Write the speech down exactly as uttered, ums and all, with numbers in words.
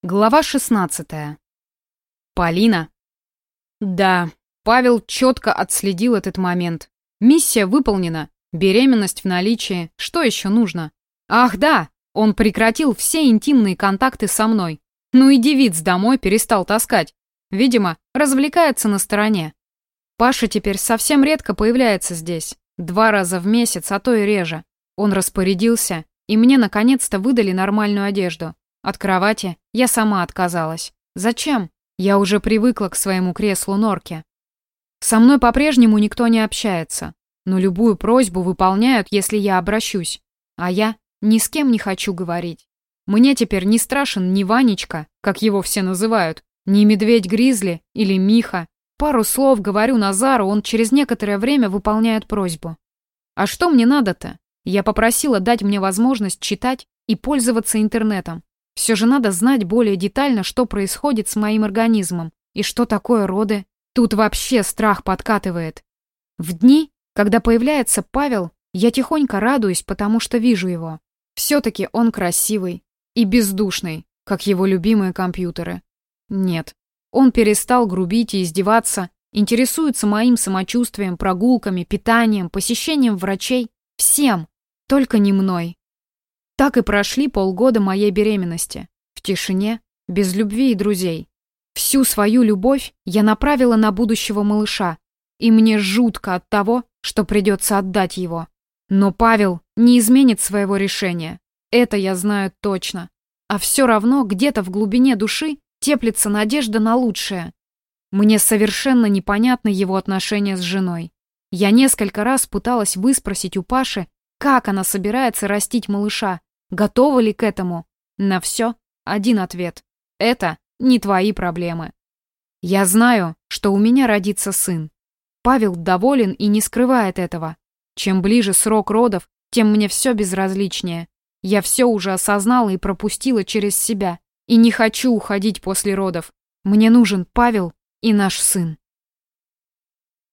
Глава шестнадцатая. Полина. Да, Павел четко отследил этот момент. Миссия выполнена, беременность в наличии, что еще нужно? Ах да, он прекратил все интимные контакты со мной. Ну и девиц домой перестал таскать. Видимо, развлекается на стороне. Паша теперь совсем редко появляется здесь. Два раза в месяц, а то и реже. Он распорядился, и мне наконец-то выдали нормальную одежду. От кровати я сама отказалась. Зачем? Я уже привыкла к своему креслу норки. Со мной по-прежнему никто не общается, но любую просьбу выполняют, если я обращусь. А я ни с кем не хочу говорить. Мне теперь не страшен ни Ванечка, как его все называют, ни медведь-гризли или Миха. Пару слов говорю Назару, он через некоторое время выполняет просьбу. А что мне надо-то? Я попросила дать мне возможность читать и пользоваться интернетом. Все же надо знать более детально, что происходит с моим организмом и что такое роды. Тут вообще страх подкатывает. В дни, когда появляется Павел, я тихонько радуюсь, потому что вижу его. Все-таки он красивый и бездушный, как его любимые компьютеры. Нет, он перестал грубить и издеваться, интересуется моим самочувствием, прогулками, питанием, посещением врачей. Всем, только не мной. Так и прошли полгода моей беременности. В тишине, без любви и друзей. Всю свою любовь я направила на будущего малыша. И мне жутко от того, что придется отдать его. Но Павел не изменит своего решения. Это я знаю точно. А все равно где-то в глубине души теплится надежда на лучшее. Мне совершенно непонятно его отношения с женой. Я несколько раз пыталась выспросить у Паши, как она собирается растить малыша. Готова ли к этому? На все один ответ. Это не твои проблемы. Я знаю, что у меня родится сын. Павел доволен и не скрывает этого. Чем ближе срок родов, тем мне все безразличнее. Я все уже осознала и пропустила через себя. И не хочу уходить после родов. Мне нужен Павел и наш сын.